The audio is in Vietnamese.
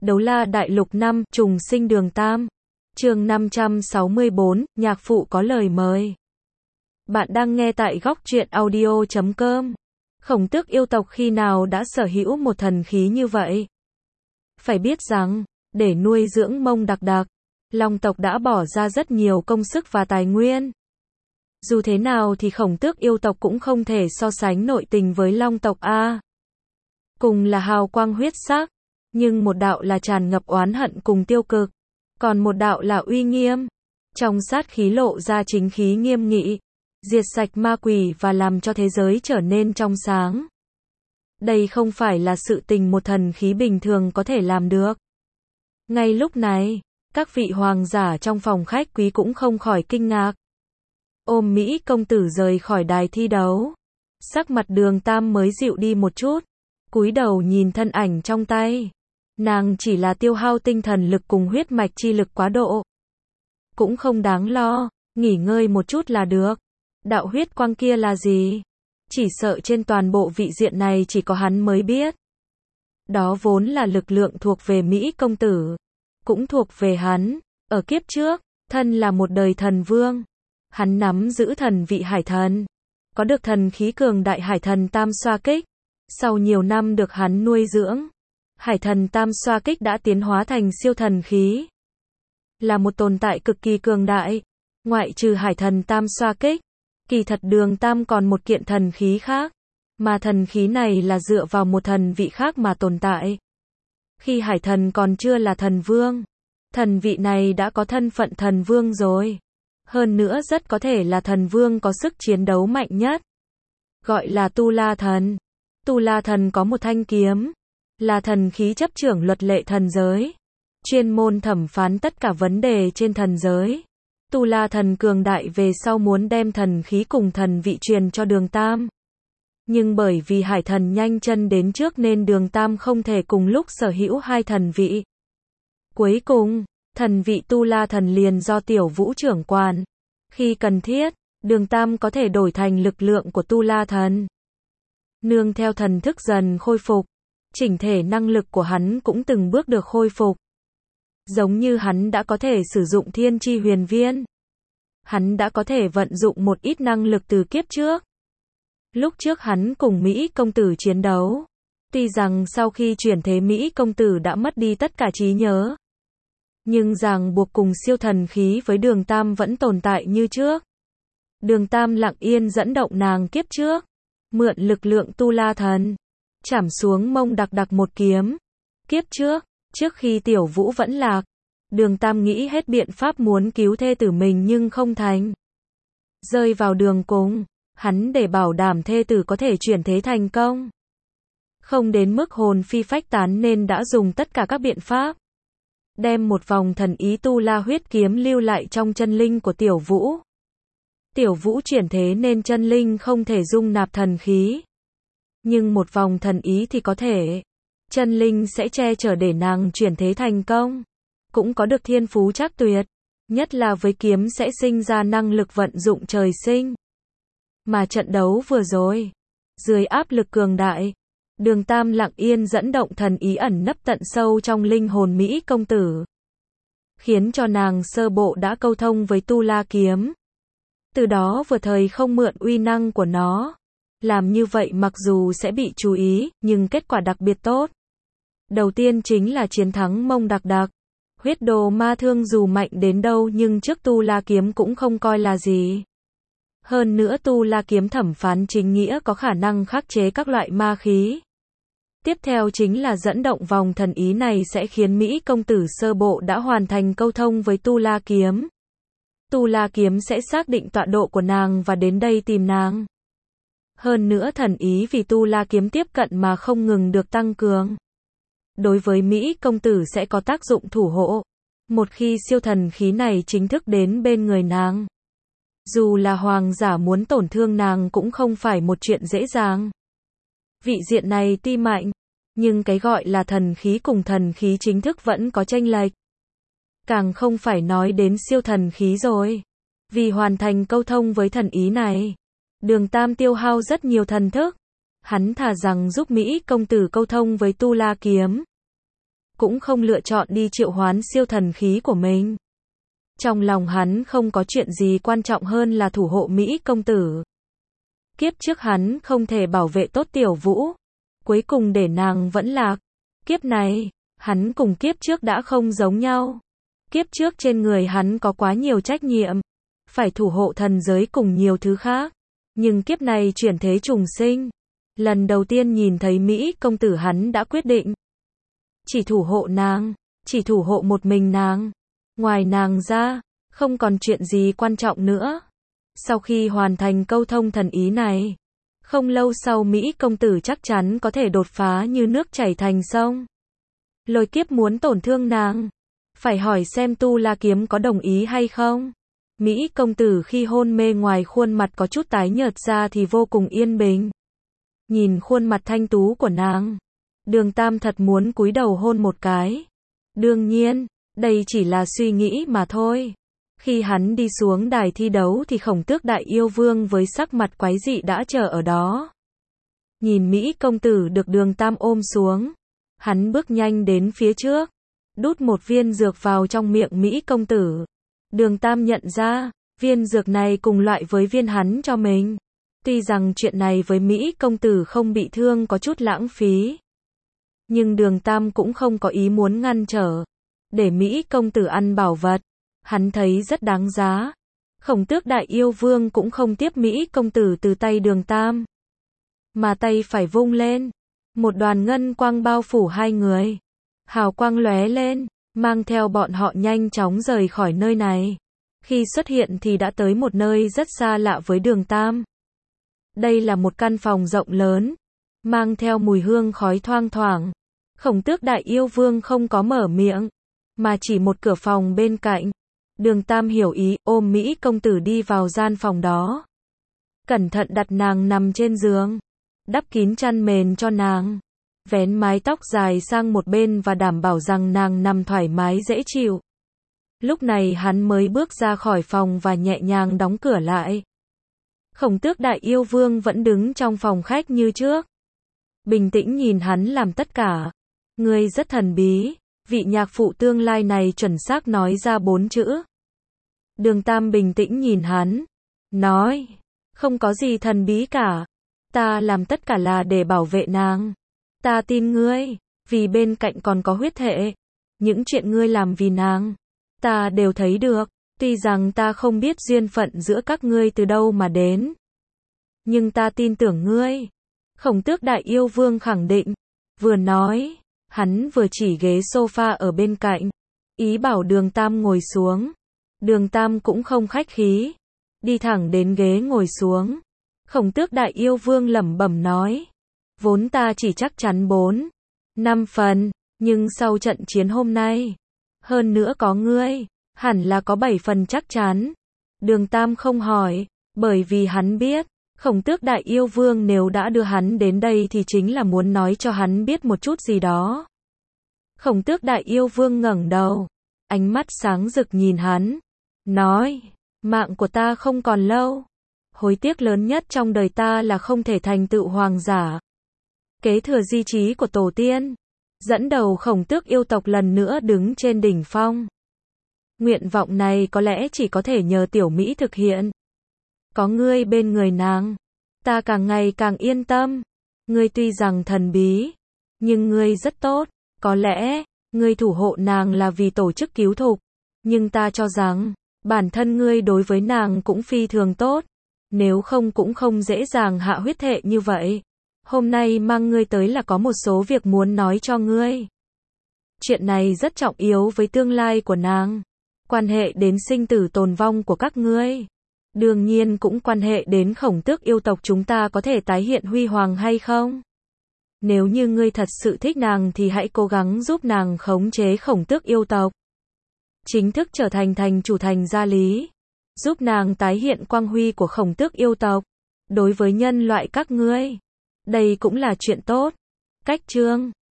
Đấu La Đại Lục 5, trùng sinh Đường Tam. Chương 564, nhạc phụ có lời mời. Bạn đang nghe tại góc truyện audio.com. Khổng Tước yêu tộc khi nào đã sở hữu một thần khí như vậy? Phải biết rằng, để nuôi dưỡng Mông Đặc Đặc, Long tộc đã bỏ ra rất nhiều công sức và tài nguyên. Dù thế nào thì Khổng Tước yêu tộc cũng không thể so sánh nội tình với Long tộc a. Cùng là hào quang huyết sắc, nhưng một đạo là tràn ngập oán hận cùng tiêu cực, còn một đạo là uy nghiêm. Trong sát khí lộ ra chính khí nghiêm nghị, diệt sạch ma quỷ và làm cho thế giới trở nên trong sáng. Đây không phải là sự tình một thần khí bình thường có thể làm được. Ngay lúc này, các vị hoàng giả trong phòng khách quý cũng không khỏi kinh ngạc. Ôm Mỹ công tử rời khỏi đài thi đấu. Sắc mặt Đường Tam mới dịu đi một chút, cúi đầu nhìn thân ảnh trong tay. Nàng chỉ là tiêu hao tinh thần lực cùng huyết mạch chi lực quá độ. Cũng không đáng lo, nghỉ ngơi một chút là được. Đạo huyết quang kia là gì? Chỉ sợ trên toàn bộ vị diện này chỉ có hắn mới biết. Đó vốn là lực lượng thuộc về Mỹ công tử, cũng thuộc về hắn. Ở kiếp trước, thân là một đời thần vương, hắn nắm giữ thần vị hải thần, có được thần khí cường đại hải thần tam xoa kích. Sau nhiều năm được hắn nuôi dưỡng, hải thần tam xoa kích đã tiến hóa thành siêu thần khí. Là một tồn tại cực kỳ cường đại. Ngoại trừ hải thần tam xoa kích, kỳ thật Đường Tam còn một kiện thần khí khác. Mà thần khí này là dựa vào một thần vị khác mà tồn tại. Khi hải thần còn chưa là thần vương, thần vị này đã có thân phận thần vương rồi. Hơn nữa rất có thể là thần vương có sức chiến đấu mạnh nhất. Gọi là Tu La Thần. Tu La Thần có một thanh kiếm, là thần khí chấp trưởng luật lệ thần giới, chuyên môn thẩm phán tất cả vấn đề trên thần giới. Tu La Thần cường đại về sau muốn đem thần khí cùng thần vị truyền cho Đường Tam. Nhưng bởi vì hải thần nhanh chân đến trước nên Đường Tam không thể cùng lúc sở hữu hai thần vị. Cuối cùng, thần vị Tu La Thần liền do Tiểu Vũ trưởng quản. Khi cần thiết, Đường Tam có thể đổi thành lực lượng của Tu La Thần. Nương theo thần thức dần khôi phục, chỉnh thể năng lực của hắn cũng từng bước được khôi phục. Giống như hắn đã có thể sử dụng thiên chi huyền viên. Hắn đã có thể vận dụng một ít năng lực từ kiếp trước. Lúc trước hắn cùng Mỹ công tử chiến đấu. Tuy rằng sau khi chuyển thế Mỹ công tử đã mất đi tất cả trí nhớ, nhưng ràng buộc cùng siêu thần khí với Đường Tam vẫn tồn tại như trước. Đường Tam lặng yên dẫn động nàng kiếp trước, mượn lực lượng Tu La Thần, chảm xuống Mông Đặc Đặc một kiếm. Kiếp trước, trước khi Tiểu Vũ vẫn lạc, Đường Tam nghĩ hết biện pháp muốn cứu thê tử mình nhưng không thành. Rơi vào đường cùng, hắn để bảo đảm thê tử có thể chuyển thế thành công. Không đến mức hồn phi phách tán nên đã dùng tất cả các biện pháp. Đem một vòng thần ý Tu La huyết kiếm lưu lại trong chân linh của Tiểu Vũ. Tiểu Vũ chuyển thế nên chân linh không thể dung nạp thần khí. Nhưng một vòng thần ý thì có thể. Chân linh sẽ che chở để nàng chuyển thế thành công. Cũng có được thiên phú trác tuyệt. Nhất là với kiếm sẽ sinh ra năng lực vận dụng trời sinh. Mà trận đấu vừa rồi, dưới áp lực cường đại, Đường Tam lặng yên dẫn động thần ý ẩn nấp tận sâu trong linh hồn Mỹ công tử, khiến cho nàng sơ bộ đã câu thông với Tu La kiếm. Từ đó vừa thời không mượn uy năng của nó. Làm như vậy mặc dù sẽ bị chú ý, nhưng kết quả đặc biệt tốt. Đầu tiên chính là chiến thắng Mông Đặc Đặc. Huyết đồ ma thương dù mạnh đến đâu nhưng trước Tu La kiếm cũng không coi là gì. Hơn nữa Tu La kiếm thẩm phán chính nghĩa có khả năng khắc chế các loại ma khí. Tiếp theo chính là dẫn động vòng thần ý này sẽ khiến Mỹ công tử sơ bộ đã hoàn thành câu thông với Tu La kiếm. Tu La kiếm sẽ xác định tọa độ của nàng và đến đây tìm nàng. Hơn nữa thần ý vì Tu La kiếm tiếp cận mà không ngừng được tăng cường. Đối với Mỹ công tử sẽ có tác dụng thủ hộ. Một khi siêu thần khí này chính thức đến bên người nàng, dù là hoàng giả muốn tổn thương nàng cũng không phải một chuyện dễ dàng. Vị diện này tuy mạnh, nhưng cái gọi là thần khí cùng thần khí chính thức vẫn có chênh lệch. Càng không phải nói đến siêu thần khí rồi. Vì hoàn thành câu thông với thần ý này, Đường Tam tiêu hao rất nhiều thần thức. Hắn thà rằng giúp Mỹ công tử câu thông với Tu La kiếm. cũng không lựa chọn đi triệu hoán siêu thần khí của mình. Trong lòng hắn không có chuyện gì quan trọng hơn là thủ hộ Mỹ công tử. Kiếp trước hắn không thể bảo vệ tốt Tiểu Vũ, cuối cùng để nàng vẫn lạc. Kiếp này, hắn cùng kiếp trước đã không giống nhau. Kiếp trước trên người hắn có quá nhiều trách nhiệm, phải thủ hộ thần giới cùng nhiều thứ khác. Nhưng kiếp này chuyển thế trùng sinh, lần đầu tiên nhìn thấy Mỹ công tử hắn đã quyết định. Chỉ thủ hộ nàng, chỉ thủ hộ một mình nàng. Ngoài nàng ra, không còn chuyện gì quan trọng nữa. Sau khi hoàn thành câu thông thần ý này, không lâu sau Mỹ công tử chắc chắn có thể đột phá như nước chảy thành sông. Lôi kiếp muốn tổn thương nàng, phải hỏi xem Tu La Kiếm có đồng ý hay không. Mỹ công tử khi hôn mê ngoài khuôn mặt có chút tái nhợt ra thì vô cùng yên bình. Nhìn khuôn mặt thanh tú của nàng, Đường Tam thật muốn cúi đầu hôn một cái. Đương nhiên, đây chỉ là suy nghĩ mà thôi. Khi hắn đi xuống đài thi đấu thì Khổng Tước Đại Yêu Vương với sắc mặt quái dị đã chờ ở đó. Nhìn Mỹ công tử được Đường Tam ôm xuống, hắn bước nhanh đến phía trước, đút một viên dược vào trong miệng Mỹ công tử. Đường Tam nhận ra, viên dược này cùng loại với viên hắn cho mình. Tuy rằng chuyện này với Mỹ công tử không bị thương có chút lãng phí, nhưng Đường Tam cũng không có ý muốn ngăn trở, để Mỹ công tử ăn bảo vật. Hắn thấy rất đáng giá. Khổng Tước Đại Yêu Vương cũng không tiếp Mỹ công tử từ tay Đường Tam, mà tay phải vung lên, một đoàn ngân quang bao phủ hai người. Hào quang lóe lên, mang theo bọn họ nhanh chóng rời khỏi nơi này. Khi xuất hiện thì đã tới một nơi rất xa lạ với Đường Tam. Đây là một căn phòng rộng lớn, mang theo mùi hương khói thoang thoảng. Khổng Tước Đại Yêu Vương không có mở miệng, mà chỉ một cửa phòng bên cạnh. Đường Tam hiểu ý, ôm Mỹ công tử đi vào gian phòng đó. Cẩn thận đặt nàng nằm trên giường, đắp kín chăn mền cho nàng, vén mái tóc dài sang một bên và đảm bảo rằng nàng nằm thoải mái dễ chịu. Lúc này hắn mới bước ra khỏi phòng và nhẹ nhàng đóng cửa lại. Khổng Tước Đại Yêu Vương vẫn đứng trong phòng khách như trước, bình tĩnh nhìn hắn làm tất cả. Ngươi rất thần bí. Vị nhạc phụ tương lai này chuẩn xác nói ra 4 chữ. Đường Tam bình tĩnh nhìn hắn, nói, không có gì thần bí cả. Ta làm tất cả là để bảo vệ nàng. Ta tin ngươi, vì bên cạnh còn có huyết thể. Những chuyện ngươi làm vì nàng, ta đều thấy được. Tuy rằng ta không biết duyên phận giữa các ngươi từ đâu mà đến, nhưng ta tin tưởng ngươi. Khổng Tước Đại Yêu Vương khẳng định. Vừa nói, hắn vừa chỉ ghế sofa ở bên cạnh, ý bảo Đường Tam ngồi xuống. Đường Tam cũng không khách khí, đi thẳng đến ghế ngồi xuống. Khổng Tước Đại Yêu Vương lẩm bẩm nói, vốn ta chỉ chắc chắn 4-5 phần, nhưng sau trận chiến hôm nay, hơn nữa có ngươi, hẳn là có 7 phần chắc chắn. Đường Tam không hỏi, bởi vì hắn biết, Khổng Tước Đại Yêu Vương nếu đã đưa hắn đến đây thì chính là muốn nói cho hắn biết một chút gì đó. Khổng Tước Đại Yêu Vương ngẩng đầu, ánh mắt sáng rực nhìn hắn, nói, mạng của ta không còn lâu. Hối tiếc lớn nhất trong đời ta là không thể thành tựu hoàng giả, kế thừa di chí của tổ tiên, dẫn đầu Khổng Tước yêu tộc lần nữa đứng trên đỉnh phong. Nguyện vọng này có lẽ chỉ có thể nhờ Tiểu Mỹ thực hiện. Có ngươi bên người nàng, ta càng ngày càng yên tâm. Ngươi tuy rằng thần bí, nhưng ngươi rất tốt. Có lẽ, ngươi thủ hộ nàng là vì tổ chức cứu thục, nhưng ta cho rằng, bản thân ngươi đối với nàng cũng phi thường tốt. Nếu không cũng không dễ dàng hạ huyết thệ như vậy. Hôm nay mang ngươi tới là có một số việc muốn nói cho ngươi. Chuyện này rất trọng yếu với tương lai của nàng, quan hệ đến sinh tử tồn vong của các ngươi. Đương nhiên cũng quan hệ đến Khổng Tước yêu tộc chúng ta có thể tái hiện huy hoàng hay không. Nếu như ngươi thật sự thích nàng thì hãy cố gắng giúp nàng khống chế Khổng Tước yêu tộc, chính thức trở thành thành chủ thành gia lý, giúp nàng tái hiện quang huy của Khổng Tước yêu tộc đối với nhân loại các ngươi. Đây cũng là chuyện tốt. Cách chương